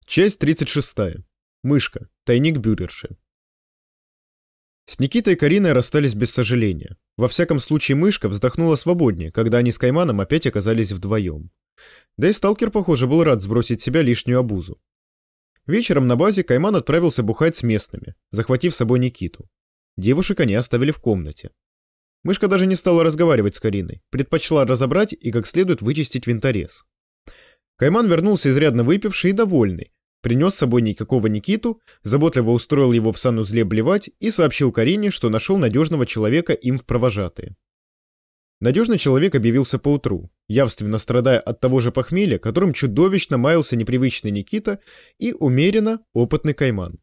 Часть 36. Мышка. Тайник бюрерши. С Никитой и Кариной расстались без сожаления. Во всяком случае, мышка вздохнула свободнее, когда они с Кайманом опять оказались вдвоем. Да и сталкер, похоже, был рад сбросить с себя лишнюю обузу. Вечером на базе Кайман отправился бухать с местными, захватив с собой Никиту. Девушек они оставили в комнате. Мышка даже не стала разговаривать с Кариной, предпочла разобрать и как следует вычистить винторез. Кайман вернулся изрядно выпивший и довольный, принес с собой никакого Никиту, заботливо устроил его в санузле блевать и сообщил Карине, что нашел надежного человека им в провожатые. Надежный человек объявился поутру, явственно страдая от того же похмелья, которым чудовищно маялся непривычный Никита и умеренно опытный Кайман.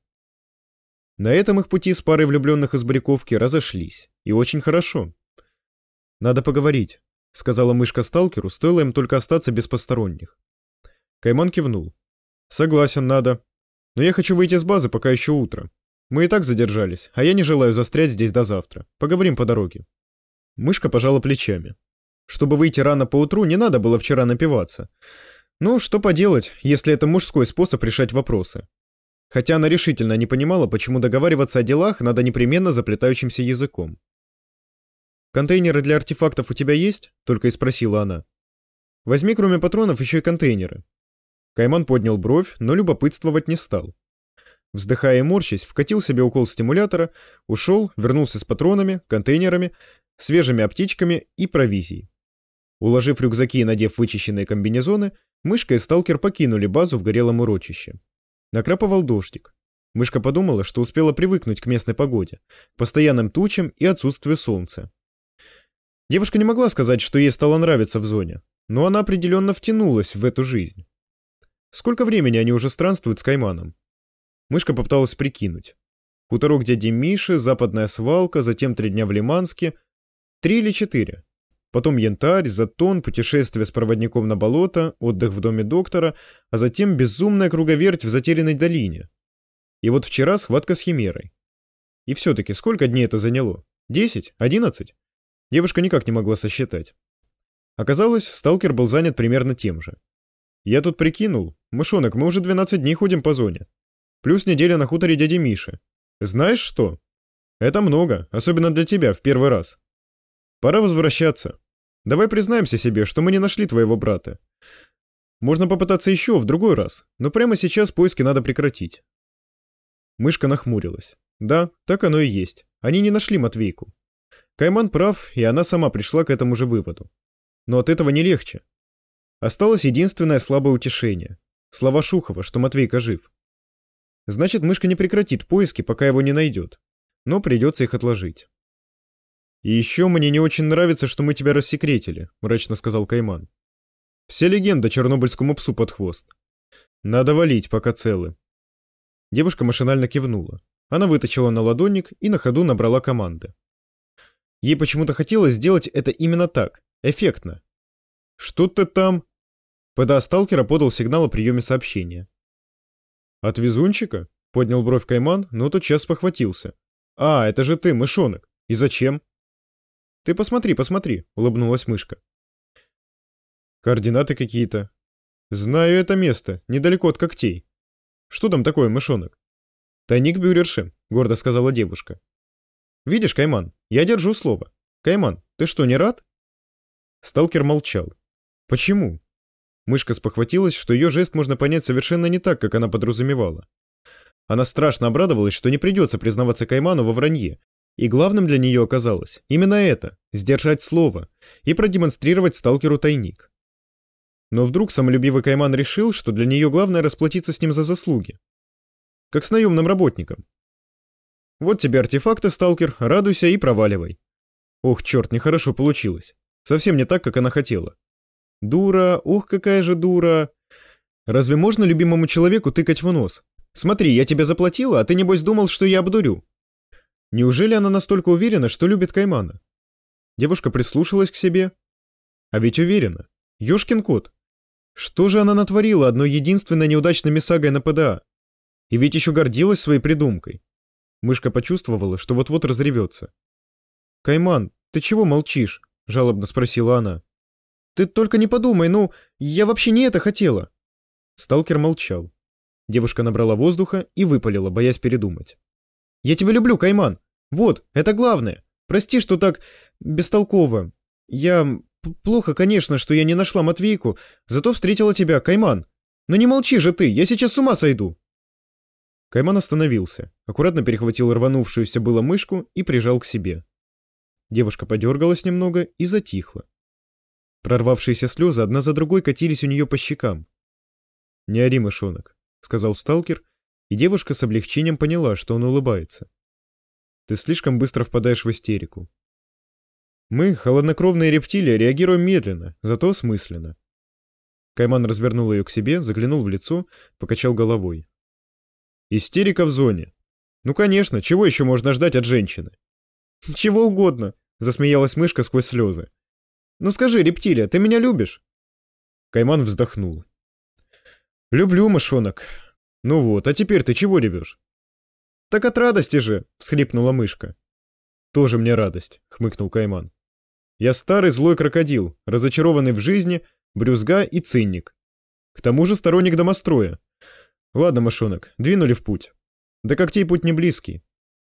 На этом их пути с парой влюбленных из Баряковки разошлись, и очень хорошо. «Надо поговорить», — сказала мышка сталкеру, стоило им только остаться без посторонних. Кайман кивнул. «Согласен, надо. Но я хочу выйти с базы, пока еще утро. Мы и так задержались, а я не желаю застрять здесь до завтра. Поговорим по дороге». Мышка пожала плечами. Чтобы выйти рано поутру, не надо было вчера напиваться. Ну, что поделать, если это мужской способ решать вопросы. Хотя она решительно не понимала, почему договариваться о делах надо непременно заплетающимся языком. «Контейнеры для артефактов у тебя есть?» — только и спросила она. «Возьми, кроме патронов, еще и контейнеры». Кайман поднял бровь, но любопытствовать не стал. Вздыхая и морщась, вкатил себе укол стимулятора, ушел, вернулся с патронами, контейнерами, свежими аптечками и провизией. Уложив рюкзаки и надев вычищенные комбинезоны, мышка и сталкер покинули базу в горелом урочище. Накрапывал дождик. Мышка подумала, что успела привыкнуть к местной погоде, постоянным тучам и отсутствию солнца. Девушка не могла сказать, что ей стало нравиться в зоне, но она определенно втянулась в эту жизнь. Сколько времени они уже странствуют с Кайманом? Мышка попыталась прикинуть. Хуторок дяди Миши, западная свалка, затем 3 дня в Лиманске. 3 или 4. Потом Янтарь, Затон, путешествие с проводником на болото, отдых в доме доктора, а затем безумная круговерть в затерянной долине. И вот вчера схватка с Химерой. И все-таки сколько дней это заняло? 10? 11? Девушка никак не могла сосчитать. Оказалось, сталкер был занят примерно тем же. Я тут прикинул. Мышонок, мы уже 12 дней ходим по зоне. Плюс неделя на хуторе дяди Миши. Знаешь что? Это много, особенно для тебя в первый раз. Пора возвращаться. Давай признаемся себе, что мы не нашли твоего брата. Можно попытаться еще в другой раз, но прямо сейчас поиски надо прекратить. Мышка нахмурилась. Да, так оно и есть. Они не нашли Матвейку. Кайман прав, и она сама пришла к этому же выводу. Но от этого не легче. Осталось единственное слабое утешение. Слова Шухова, что Матвейка жив. Значит, мышка не прекратит поиски, пока его не найдет. Но придется их отложить. «И еще мне не очень нравится, что мы тебя рассекретили», — мрачно сказал Кайман. «Вся легенда чернобыльскому псу под хвост. Надо валить, пока целы». Девушка машинально кивнула. Она вытащила наладонник и на ходу набрала команды. Ей почему-то хотелось сделать это именно так, эффектно. «Что ты там?» ПДА сталкера подал сигнал о приеме сообщения. «От везунчика?» — поднял бровь Кайман, но тотчас спохватился. «А, это же ты, мышонок. И зачем?» «Ты посмотри, — улыбнулась мышка. «Координаты какие-то. Знаю это место, недалеко от когтей. Что там такое, мышонок?» «Тайник бюрерши», — гордо сказала девушка. «Видишь, Кайман, я держу слово. Кайман, ты что, не рад?» Сталкер молчал. «Почему?» Мышка спохватилась, что ее жест можно понять совершенно не так, как она подразумевала. Она страшно обрадовалась, что не придется признаваться Кайману во вранье, и главным для нее оказалось именно это – сдержать слово и продемонстрировать сталкеру тайник. Но вдруг самолюбивый Кайман решил, что для нее главное расплатиться с ним за заслуги. Как с наемным работником. «Вот тебе артефакты, сталкер, радуйся и проваливай». Ох, черт, нехорошо получилось. Совсем не так, как она хотела. Дура, ох, какая же дура. Разве можно любимому человеку тыкать в нос? Смотри, я тебе заплатила, а ты небось думал, что я обдурю. Неужели она настолько уверена, что любит Каймана? Девушка прислушалась к себе. А ведь уверена. Ёшкин кот. Что же она натворила одной единственной неудачной миссагой на ПДА? И ведь еще гордилась своей придумкой. Мышка почувствовала, что вот-вот разревется. «Кайман, ты чего молчишь?» — жалобно спросила она. «Ты только не подумай, ну, я вообще не это хотела». Сталкер молчал. Девушка набрала воздуха и выпалила, боясь передумать. «Я тебя люблю, Кайман! Вот, это главное! Прости, что так бестолково. Плохо, конечно, что я не нашла Матвейку, зато встретила тебя, Кайман. Но не молчи же ты, я сейчас с ума сойду!» Кайман остановился, аккуратно перехватил рванувшуюся было мышку и прижал к себе. Девушка подергалась немного и затихла. Прорвавшиеся слезы одна за другой катились у нее по щекам. «Не ори, мышонок», — сказал сталкер, и девушка с облегчением поняла, что он улыбается. «Ты слишком быстро впадаешь в истерику. Мы, холоднокровные рептилии, реагируем медленно, зато осмысленно». Кайман развернул ее к себе, заглянул в лицо, покачал головой. «Истерика в зоне. Ну, конечно, чего еще можно ждать от женщины?» «Чего угодно», — засмеялась мышка сквозь слезы. «Ну скажи, рептилия, ты меня любишь?» Кайман вздохнул. «Люблю, мышонок. Ну вот, а теперь ты чего ревешь?» «Так от радости же!» — всхлипнула мышка. «Тоже мне радость», — хмыкнул Кайман. «Я старый злой крокодил, разочарованный в жизни, брюзга и цинник. К тому же сторонник домостроя. Ладно, мышонок, двинули в путь. До когтей путь не близкий».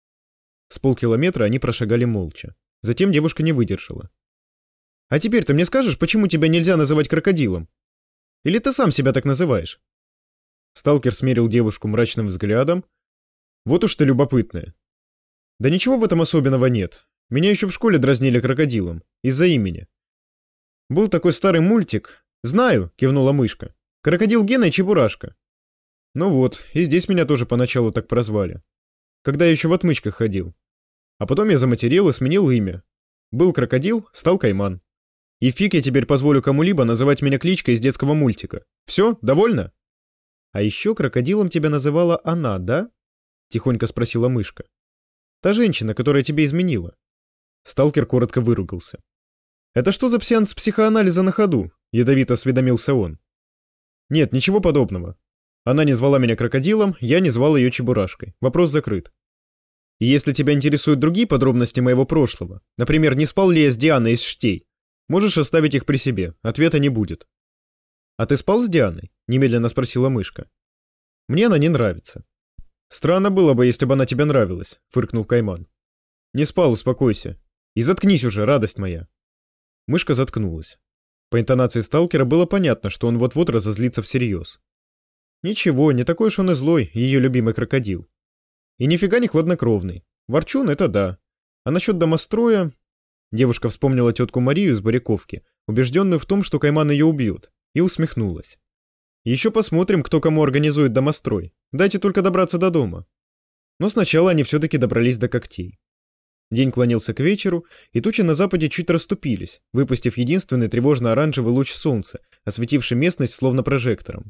С полкилометра они прошагали молча. Затем девушка не выдержала. «А теперь ты мне скажешь, почему тебя нельзя называть крокодилом? Или ты сам себя так называешь?» Сталкер смерил девушку мрачным взглядом. «Вот уж ты любопытная». «Да ничего в этом особенного нет. Меня еще в школе дразнили крокодилом. Из-за имени. Был такой старый мультик». «Знаю», — кивнула мышка. «Крокодил Гена и Чебурашка». «Ну вот, и здесь меня тоже поначалу так прозвали. Когда я еще в отмычках ходил. А потом я заматерел и сменил имя. Был крокодил, стал Кайман. И фиг я теперь позволю кому-либо называть меня кличкой из детского мультика. Все, довольно?» «А еще крокодилом тебя называла она, да?» — тихонько спросила мышка. «Та женщина, которая тебя изменила». Сталкер коротко выругался. «Это что за сеанс психоанализа на ходу?» — ядовито осведомился он. «Нет, ничего подобного. Она не звала меня крокодилом, я не звал ее Чебурашкой. Вопрос закрыт. И если тебя интересуют другие подробности моего прошлого, например, не спал ли я с Дианой из Штей, можешь оставить их при себе, ответа не будет». «А ты спал с Дианой?» — немедленно спросила мышка. «Мне она не нравится». «Странно было бы, если бы она тебе нравилась», — фыркнул Кайман. «Не спал, успокойся. И заткнись уже, радость моя». Мышка заткнулась. По интонации сталкера было понятно, что он вот-вот разозлится всерьез. Ничего, не такой уж он и злой, ее любимый крокодил. И нифига не хладнокровный. Ворчун — это да. А насчет домостроя... Девушка вспомнила тетку Марию из Баряковки, убежденную в том, что Кайман ее убьет, и усмехнулась. «Еще посмотрим, кто кому организует домострой. Дайте только добраться до дома». Но сначала они все-таки добрались до когтей. День клонился к вечеру, и тучи на западе чуть расступились, выпустив единственный тревожно-оранжевый луч солнца, осветивший местность словно прожектором.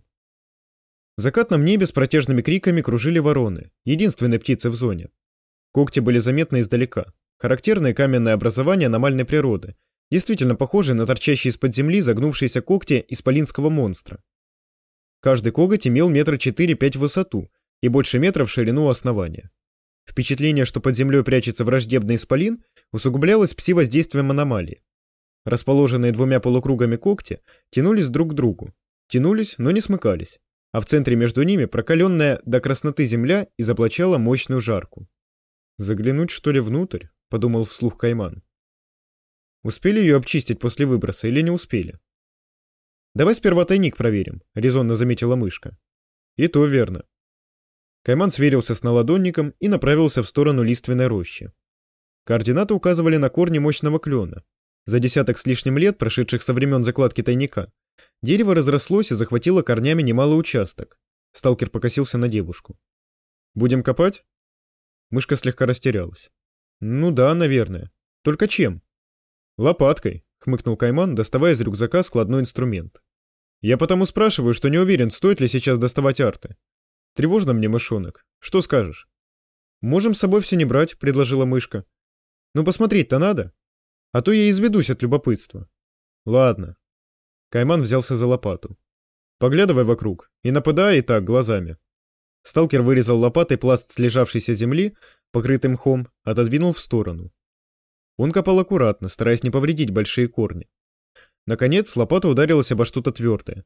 В закатном небе с протяжными криками кружили вороны, единственные птицы в зоне. Когти были заметны издалека. Характерное каменное образование аномальной природы, действительно похожее на торчащие из-под земли загнувшиеся когти исполинского монстра. Каждый коготь имел 4-5 метра в высоту и больше метра в ширину основания. Впечатление, что под землей прячется враждебный исполин, усугублялось пси-воздействием аномалии. Расположенные двумя полукругами когти тянулись друг к другу. Тянулись, но не смыкались. А в центре между ними прокаленная до красноты земля изоблачала мощную жарку. «Заглянуть, что ли, внутрь?» — подумал вслух Кайман. «Успели ее обчистить после выброса или не успели?» «Давай сперва тайник проверим», — резонно заметила мышка. «И то верно». Кайман сверился с наладонником и направился в сторону лиственной рощи. Координаты указывали на корни мощного клена. За десяток с лишним лет, прошедших со времен закладки тайника, дерево разрослось и захватило корнями немалый участок. Сталкер покосился на девушку. «Будем копать?» Мышка слегка растерялась. «Ну да, наверное. Только чем?» «Лопаткой», — хмыкнул Кайман, доставая из рюкзака складной инструмент. «Я потому спрашиваю, что не уверен, стоит ли сейчас доставать арты. Тревожно мне, мышонок. Что скажешь?» «Можем с собой все не брать», — предложила мышка. «Ну посмотреть-то надо. А то я изведусь от любопытства». «Ладно». Кайман взялся за лопату. «Поглядывай вокруг и нападай и так глазами». Сталкер вырезал лопатой пласт слежавшейся земли, покрытый мхом, отодвинул в сторону. Он копал аккуратно, стараясь не повредить большие корни. Наконец лопата ударилась обо что-то твердое.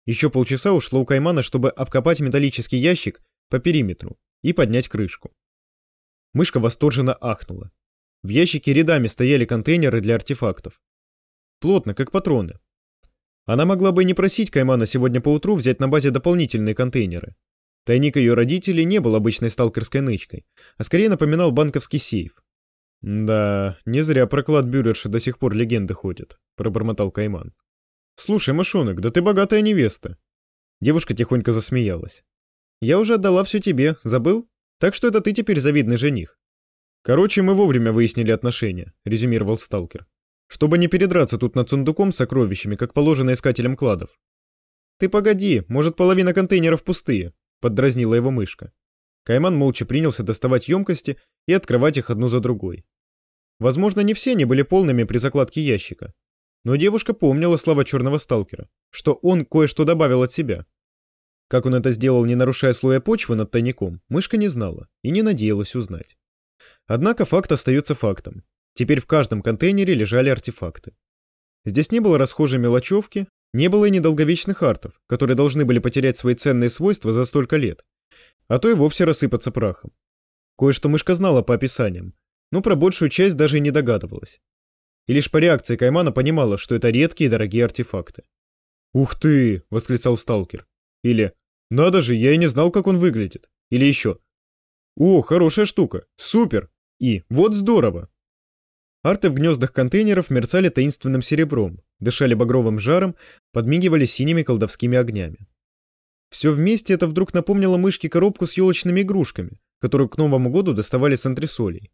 Еще полчаса ушло у Каймана, чтобы обкопать металлический ящик по периметру и поднять крышку. Мышка восторженно ахнула. В ящике рядами стояли контейнеры для артефактов. Плотно, как патроны. Она могла бы и не просить Каймана сегодня поутру взять на базе дополнительные контейнеры. Тайник ее родителей не был обычной сталкерской нычкой, а скорее напоминал банковский сейф. «Да, не зря про клад Бюрерши до сих пор легенды ходят», — пробормотал Кайман. «Слушай, мышонок, да ты богатая невеста». Девушка тихонько засмеялась. «Я уже отдала все тебе, забыл? Так что это ты теперь завидный жених». «Короче, мы вовремя выяснили отношения», — резюмировал сталкер. «Чтобы не передраться тут над сундуком с сокровищами, как положено искателям кладов». «Ты погоди, может, половина контейнеров пустые», — поддразнила его мышка. Кайман молча принялся доставать емкости и открывать их одну за другой. Возможно, не все они были полными при закладке ящика. Но девушка помнила слова черного сталкера, что он кое-что добавил от себя. Как он это сделал, не нарушая слоя почвы над тайником, мышка не знала и не надеялась узнать. Однако факт остается фактом. Теперь в каждом контейнере лежали артефакты. Здесь не было расхожей мелочевки, не было и недолговечных артов, которые должны были потерять свои ценные свойства за столько лет, а то и вовсе рассыпаться прахом. Кое-что мышка знала по описаниям, но про большую часть даже и не догадывалась. И лишь по реакции Каймана понимала, что это редкие и дорогие артефакты. «Ух ты!» — восклицал сталкер. Или «Надо же, я и не знал, как он выглядит». Или еще «О, хорошая штука! Супер!» И «Вот здорово!» Арты в гнездах контейнеров мерцали таинственным серебром, дышали багровым жаром, подмигивали синими колдовскими огнями. Все вместе это вдруг напомнило мышке коробку с елочными игрушками, которую к Новому году доставали с антресолей.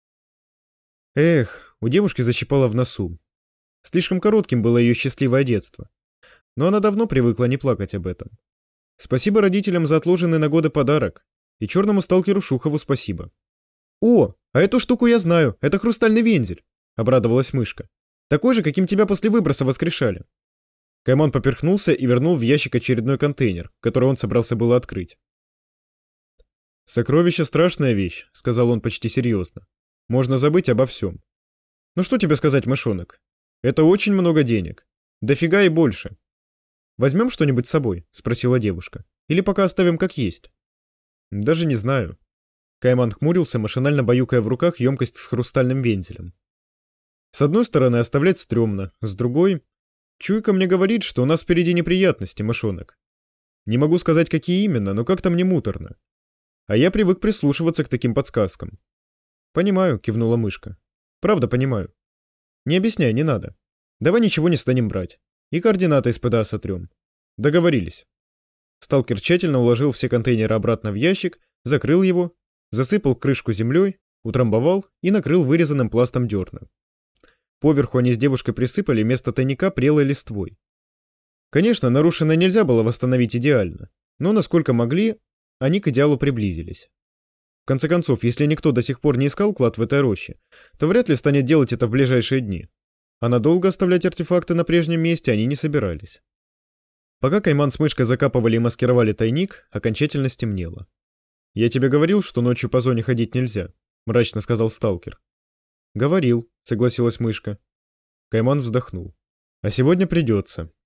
Эх, у девушки защипало в носу. Слишком коротким было ее счастливое детство. Но она давно привыкла не плакать об этом. Спасибо родителям за отложенный на годы подарок. И черному сталкеру Шухову спасибо. «О, а эту штуку я знаю, это хрустальный вензель», — обрадовалась мышка. «Такой же, каким тебя после выброса воскрешали». Кайман поперхнулся и вернул в ящик очередной контейнер, который он собрался было открыть. «Сокровище — страшная вещь», — сказал он почти серьезно. «Можно забыть обо всем». «Ну что тебе сказать, мышонок? Это очень много денег. Дофига и больше». «Возьмем что-нибудь с собой?» — спросила девушка. «Или пока оставим как есть?» «Даже не знаю». Кайман хмурился, машинально баюкая в руках емкость с хрустальным вензелем. «С одной стороны, оставлять стрёмно, с другой... Чуйка мне говорит, что у нас впереди неприятности, мышонок. Не могу сказать, какие именно, но как-то мне муторно. А я привык прислушиваться к таким подсказкам». «Понимаю», — кивнула мышка. «Правда понимаю. Не объясняй, не надо. Давай ничего не станем брать. И координаты из ПДА сотрем. Договорились». Сталкер тщательно уложил все контейнеры обратно в ящик, закрыл его, засыпал крышку землей, утрамбовал и накрыл вырезанным пластом дерна. Поверху они с девушкой присыпали вместо тайника прелой листвой. Конечно, нарушенное нельзя было восстановить идеально, но насколько могли, они к идеалу приблизились. В конце концов, если никто до сих пор не искал клад в этой роще, то вряд ли станет делать это в ближайшие дни. А надолго оставлять артефакты на прежнем месте они не собирались. Пока Кайман с мышкой закапывали и маскировали тайник, окончательно стемнело. «Я тебе говорил, что ночью по зоне ходить нельзя», — мрачно сказал сталкер. «Говорил», — согласилась мышка. Кайман вздохнул. «А сегодня придется.